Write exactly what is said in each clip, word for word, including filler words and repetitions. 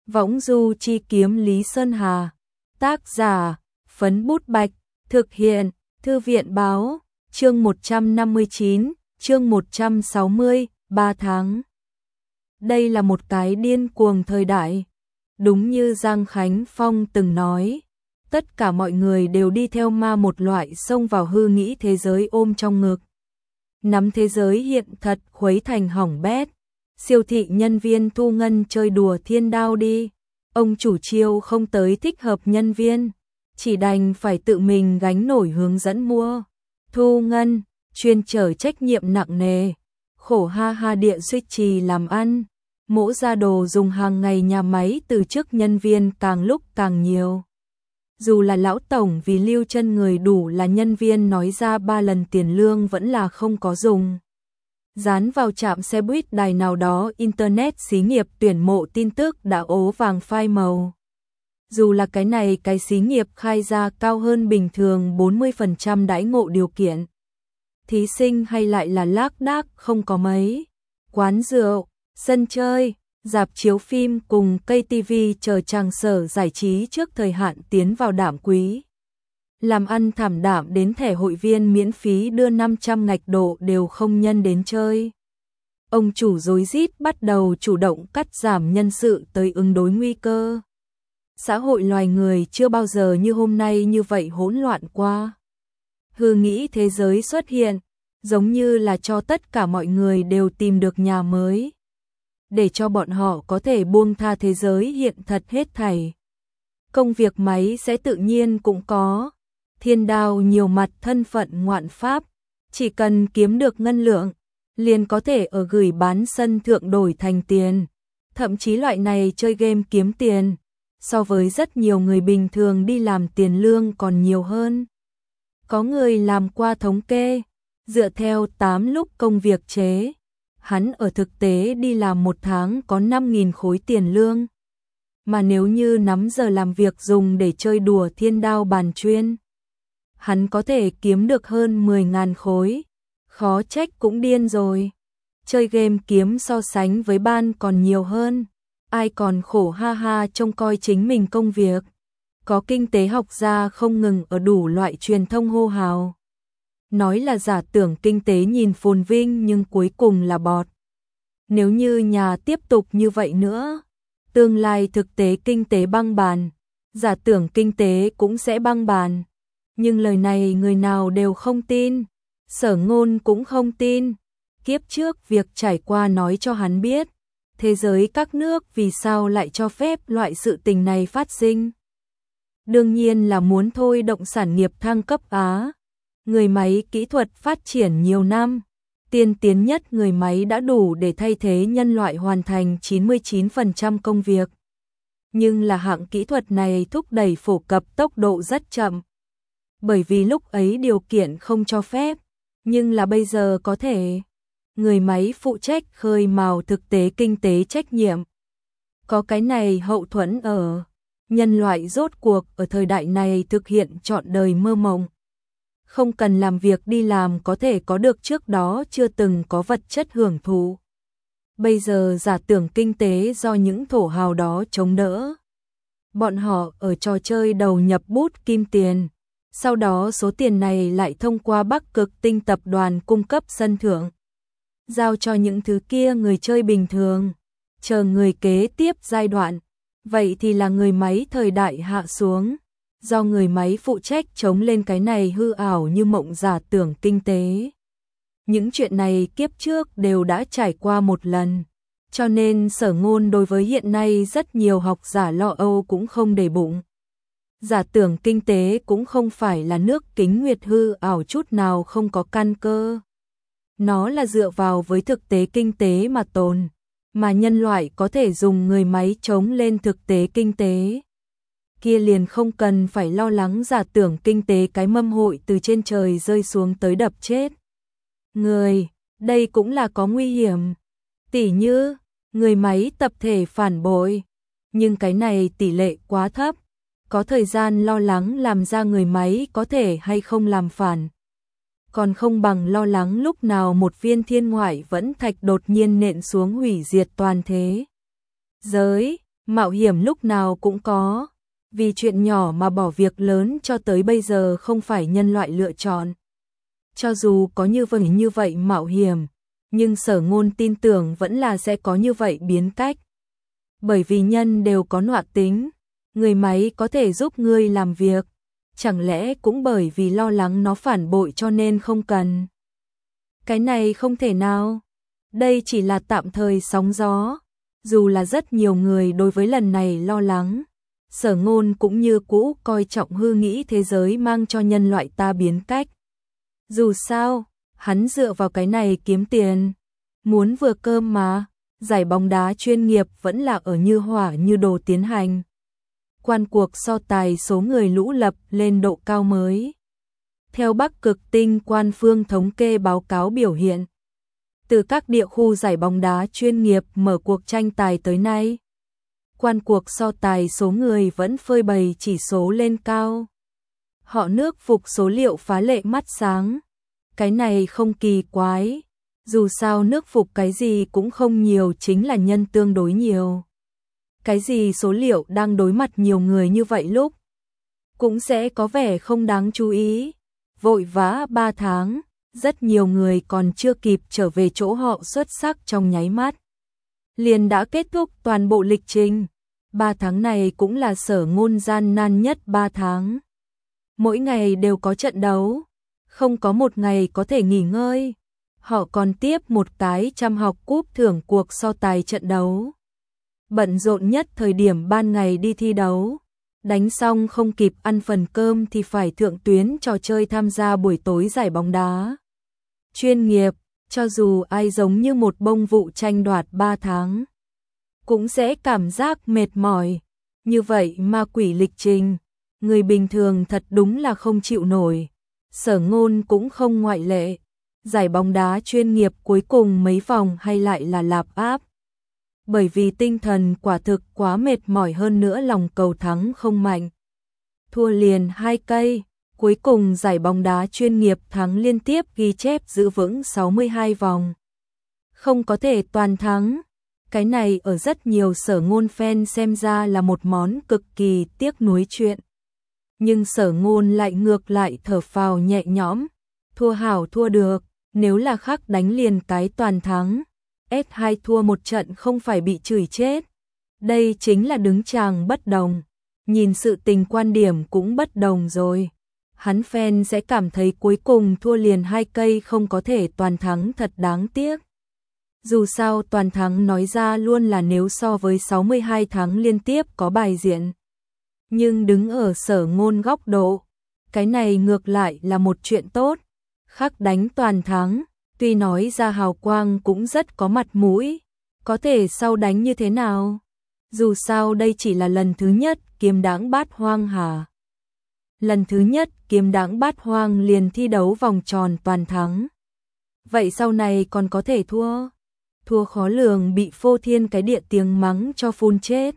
Võng du chi kiếm Lý Sơn Hà. Tác giả, Phấn Bút Bạch. Thực hiện, Thư viện Báo. Chương một trăm năm mươi chín, chương một trăm sáu mươi, ba tháng. Đây là một cái điên cuồng thời đại. Đúng như Giang Khánh Phong từng nói, tất cả mọi người đều đi theo ma một loại xông vào hư nghĩ thế giới ôm trong ngực. Nắm thế giới hiện thật khuấy thành hỏng bét. Siêu thị nhân viên thu ngân chơi đùa thiên đao đi. Ông chủ chiêu không tới thích hợp nhân viên, chỉ đành phải tự mình gánh nổi hướng dẫn mua. Thu ngân, chuyên chở trách nhiệm nặng nề. Khổ ha ha địa duy trì làm ăn. Mỗ ra đồ dùng hàng ngày nhà máy từ chức nhân viên càng lúc càng nhiều. Dù là lão tổng vì lưu chân người đủ là nhân viên nói ra ba lần tiền lương vẫn là không có dùng. Dán vào trạm xe buýt đài nào đó internet xí nghiệp tuyển mộ tin tức đã ố vàng phai màu. Dù là cái này cái xí nghiệp khai ra cao hơn bình thường bốn mươi phần trăm đãi ngộ điều kiện. Thí sinh hay lại là lác đác không có mấy. Quán rượu, sân chơi, rạp chiếu phim cùng cây tivi chờ trang sở giải trí trước thời hạn tiến vào đảm quý. Làm ăn thảm đạm đến thẻ hội viên miễn phí đưa năm trăm ngạch độ đều không nhân đến chơi. Ông chủ rối rít bắt đầu chủ động cắt giảm nhân sự tới ứng đối nguy cơ. Xã hội loài người chưa bao giờ như hôm nay như vậy hỗn loạn qua. Hư nghĩ thế giới xuất hiện, giống như là cho tất cả mọi người đều tìm được nhà mới. Để cho bọn họ có thể buông tha thế giới hiện thật hết thảy. Công việc máy sẽ tự nhiên cũng có. Thiên đao nhiều mặt thân phận ngoạn pháp, chỉ cần kiếm được ngân lượng, liền có thể ở gửi bán sân thượng đổi thành tiền. Thậm chí loại này chơi game kiếm tiền, so với rất nhiều người bình thường đi làm tiền lương còn nhiều hơn. Có người làm qua thống kê, dựa theo tám lúc công việc chế, hắn ở thực tế đi làm một tháng có năm nghìn khối tiền lương. Mà nếu như nắm giờ làm việc dùng để chơi đùa thiên đao bàn chuyên, hắn có thể kiếm được hơn mười ngàn khối, khó trách cũng điên rồi. Chơi game kiếm so sánh với ban còn nhiều hơn, ai còn khổ ha ha trông coi chính mình công việc. Có kinh tế học gia không ngừng ở đủ loại truyền thông hô hào. Nói là giả tưởng kinh tế nhìn phồn vinh nhưng cuối cùng là bọt. Nếu như nhà tiếp tục như vậy nữa, tương lai thực tế kinh tế băng bàn, giả tưởng kinh tế cũng sẽ băng bàn. Nhưng lời này người nào đều không tin, Sở Ngôn cũng không tin. Kiếp trước việc trải qua nói cho hắn biết, thế giới các nước vì sao lại cho phép loại sự tình này phát sinh. Đương nhiên là muốn thôi động sản nghiệp thăng cấp Á. Người máy kỹ thuật phát triển nhiều năm, tiên tiến nhất người máy đã đủ để thay thế nhân loại hoàn thành chín mươi chín phần trăm công việc. Nhưng là hạng kỹ thuật này thúc đẩy phổ cập tốc độ rất chậm. Bởi vì lúc ấy điều kiện không cho phép, nhưng là bây giờ có thể. Người máy phụ trách khơi mào thực tế kinh tế trách nhiệm. Có cái này hậu thuẫn ở, nhân loại rốt cuộc ở thời đại này thực hiện trọn đời mơ mộng. Không cần làm việc đi làm có thể có được trước đó chưa từng có vật chất hưởng thụ. Bây giờ giả tưởng kinh tế do những thổ hào đó chống đỡ. Bọn họ ở trò chơi đầu nhập bút kim tiền. Sau đó số tiền này lại thông qua Bắc Cực Tinh tập đoàn cung cấp sân thượng. Giao cho những thứ kia người chơi bình thường. Chờ người kế tiếp giai đoạn. Vậy thì là người máy thời đại hạ xuống. Do người máy phụ trách chống lên cái này hư ảo như mộng giả tưởng kinh tế. Những chuyện này kiếp trước đều đã trải qua một lần. Cho nên Sở Ngôn đối với hiện nay rất nhiều học giả lo âu cũng không để bụng. Giả tưởng kinh tế cũng không phải là nước kính nguyệt hư ảo chút nào không có căn cơ. Nó là dựa vào với thực tế kinh tế mà tồn, mà nhân loại có thể dùng người máy chống lên thực tế kinh tế. Kia liền không cần phải lo lắng giả tưởng kinh tế cái mâm hội từ trên trời rơi xuống tới đập chết. Người, đây cũng là có nguy hiểm. Tỉ như, người máy tập thể phản bội. Nhưng cái này tỷ lệ quá thấp. Có thời gian lo lắng làm ra người máy có thể hay không làm phản. Còn không bằng lo lắng lúc nào một viên thiên ngoại vẫn thạch đột nhiên nện xuống hủy diệt toàn thế giới. Mạo hiểm lúc nào cũng có, vì chuyện nhỏ mà bỏ việc lớn cho tới bây giờ không phải nhân loại lựa chọn. Cho dù có như vậy như vậy mạo hiểm, nhưng Sở Ngôn tin tưởng vẫn là sẽ có như vậy biến cách. Bởi vì nhân đều có nọa tính, người máy có thể giúp ngươi làm việc, chẳng lẽ cũng bởi vì lo lắng nó phản bội cho nên không cần. Cái này không thể nào, đây chỉ là tạm thời sóng gió, dù là rất nhiều người đối với lần này lo lắng. Sở Ngôn cũng như cũ coi trọng hư nghĩ thế giới mang cho nhân loại ta biến cách. Dù sao, hắn dựa vào cái này kiếm tiền, muốn vừa cơm mà, giải bóng đá chuyên nghiệp vẫn là ở như hỏa như đồ tiến hành. Quan cuộc so tài số người lũ lập lên độ cao mới. Theo Bắc Cực Tinh quan phương thống kê báo cáo biểu hiện, từ các địa khu giải bóng đá chuyên nghiệp mở cuộc tranh tài tới nay, quan cuộc so tài số người vẫn phơi bày chỉ số lên cao. Họ nước phục số liệu phá lệ mắt sáng. Cái này không kỳ quái, dù sao nước phục cái gì cũng không nhiều chính là nhân tương đối nhiều. Cái gì số liệu đang đối mặt nhiều người như vậy lúc cũng sẽ có vẻ không đáng chú ý. Vội vã ba tháng, rất nhiều người còn chưa kịp trở về chỗ họ xuất sắc trong nháy mắt. Liền đã kết thúc toàn bộ lịch trình. Ba tháng này cũng là Sở Ngôn gian nan nhất ba tháng. Mỗi ngày đều có trận đấu, không có một ngày có thể nghỉ ngơi. Họ còn tiếp một cái trăm học cúp thưởng cuộc so tài trận đấu. Bận rộn nhất thời điểm ban ngày đi thi đấu, đánh xong không kịp ăn phần cơm thì phải thượng tuyến trò chơi tham gia buổi tối giải bóng đá. Chuyên nghiệp, cho dù ai giống như một bông vụ tranh đoạt ba tháng, cũng sẽ cảm giác mệt mỏi. Như vậy ma quỷ lịch trình, người bình thường thật đúng là không chịu nổi. Sở Ngôn cũng không ngoại lệ. Giải bóng đá chuyên nghiệp cuối cùng mấy vòng hay lại là lạp áp. Bởi vì tinh thần quả thực quá mệt mỏi hơn nữa lòng cầu thắng không mạnh. Thua liền hai cây, cuối cùng giải bóng đá chuyên nghiệp thắng liên tiếp ghi chép giữ vững sáu mươi hai vòng. Không có thể toàn thắng. Cái này ở rất nhiều Sở Ngôn fan xem ra là một món cực kỳ tiếc nuối chuyện. Nhưng Sở Ngôn lại ngược lại thở phào nhẹ nhõm. Thua hảo thua được, nếu là khác đánh liền cái toàn thắng. ét hai thua một trận không phải bị chửi chết. Đây chính là đứng chàng bất đồng. Nhìn sự tình quan điểm cũng bất đồng rồi. Hắn fan sẽ cảm thấy cuối cùng thua liền hai cây không có thể toàn thắng thật đáng tiếc. Dù sao toàn thắng nói ra luôn là nếu so với sáu mươi hai tháng liên tiếp có bài diện. Nhưng đứng ở Sở Ngôn góc độ, cái này ngược lại là một chuyện tốt. Khắc đánh toàn thắng, tuy nói ra hào quang cũng rất có mặt mũi, có thể sau đánh như thế nào? Dù sao đây chỉ là lần thứ nhất Kiếm Đãng Bát Hoang hà. Lần thứ nhất Kiếm Đãng Bát Hoang liền thi đấu vòng tròn toàn thắng. Vậy sau này còn có thể thua? Thua khó lường bị Phô Thiên cái địa tiếng mắng cho phun chết.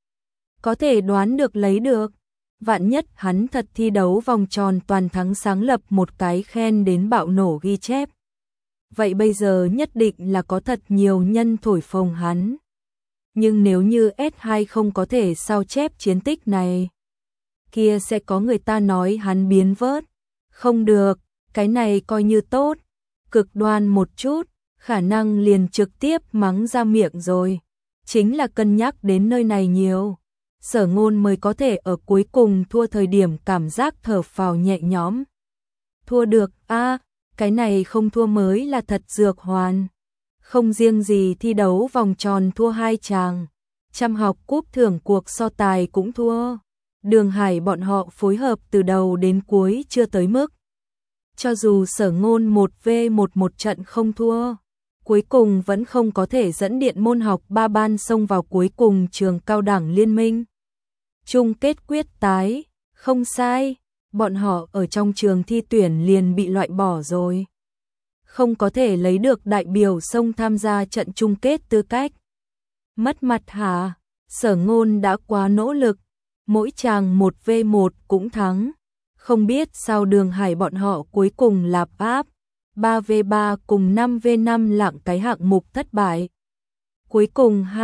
Có thể đoán được lấy được. Vạn nhất hắn thật thi đấu vòng tròn toàn thắng sáng lập một cái khen đến bạo nổ ghi chép. Vậy bây giờ nhất định là có thật nhiều nhân thổi phồng hắn. Nhưng nếu như ét hai không có thể sao chép chiến tích này, kia sẽ có người ta nói hắn biến vớt. Không được, cái này coi như tốt. Cực đoan một chút, khả năng liền trực tiếp mắng ra miệng rồi. Chính là cân nhắc đến nơi này nhiều. Sở Ngôn mới có thể ở cuối cùng thua thời điểm cảm giác thở phào nhẹ nhõm. Thua được, a à, cái này không thua mới là thật dược hoàn. Không riêng gì thi đấu vòng tròn thua hai chàng, trăm học cúp thưởng cuộc so tài cũng thua. Đường Hải bọn họ phối hợp từ đầu đến cuối chưa tới mức. Cho dù Sở Ngôn một vs một một trận không thua, cuối cùng vẫn không có thể dẫn Điện Môn Học ba ban xông vào cuối cùng trường cao đẳng liên minh. Chung kết quyết tái, không sai, bọn họ ở trong trường thi tuyển liền bị loại bỏ rồi. Không có thể lấy được đại biểu xông tham gia trận chung kết tư cách. Mất mặt hả? Sở Ngôn đã quá nỗ lực, mỗi chàng một vs một cũng thắng. Không biết sao Đường Hải bọn họ cuối cùng lạp áp, ba vs ba cùng năm vs năm lạng cái hạng mục thất bại. Cuối cùng hai,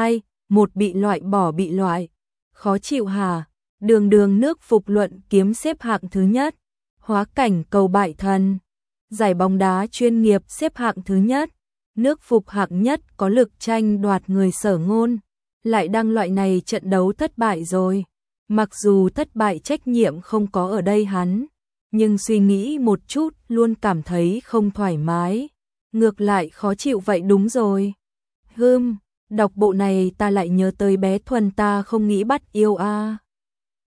một bị loại bỏ bị loại. Khó chịu hả? Đường đường nước phục luận kiếm xếp hạng thứ nhất. Hóa cảnh cầu bại thần. Giải bóng đá chuyên nghiệp xếp hạng thứ nhất. Nước phục hạng nhất có lực tranh đoạt người Sở Ngôn. Lại đăng loại này trận đấu thất bại rồi. Mặc dù thất bại trách nhiệm không có ở đây hắn, nhưng suy nghĩ một chút luôn cảm thấy không thoải mái. Ngược lại khó chịu vậy đúng rồi. Hừm, đọc bộ này ta lại nhớ tới bé Thuần ta không nghĩ bắt yêu a.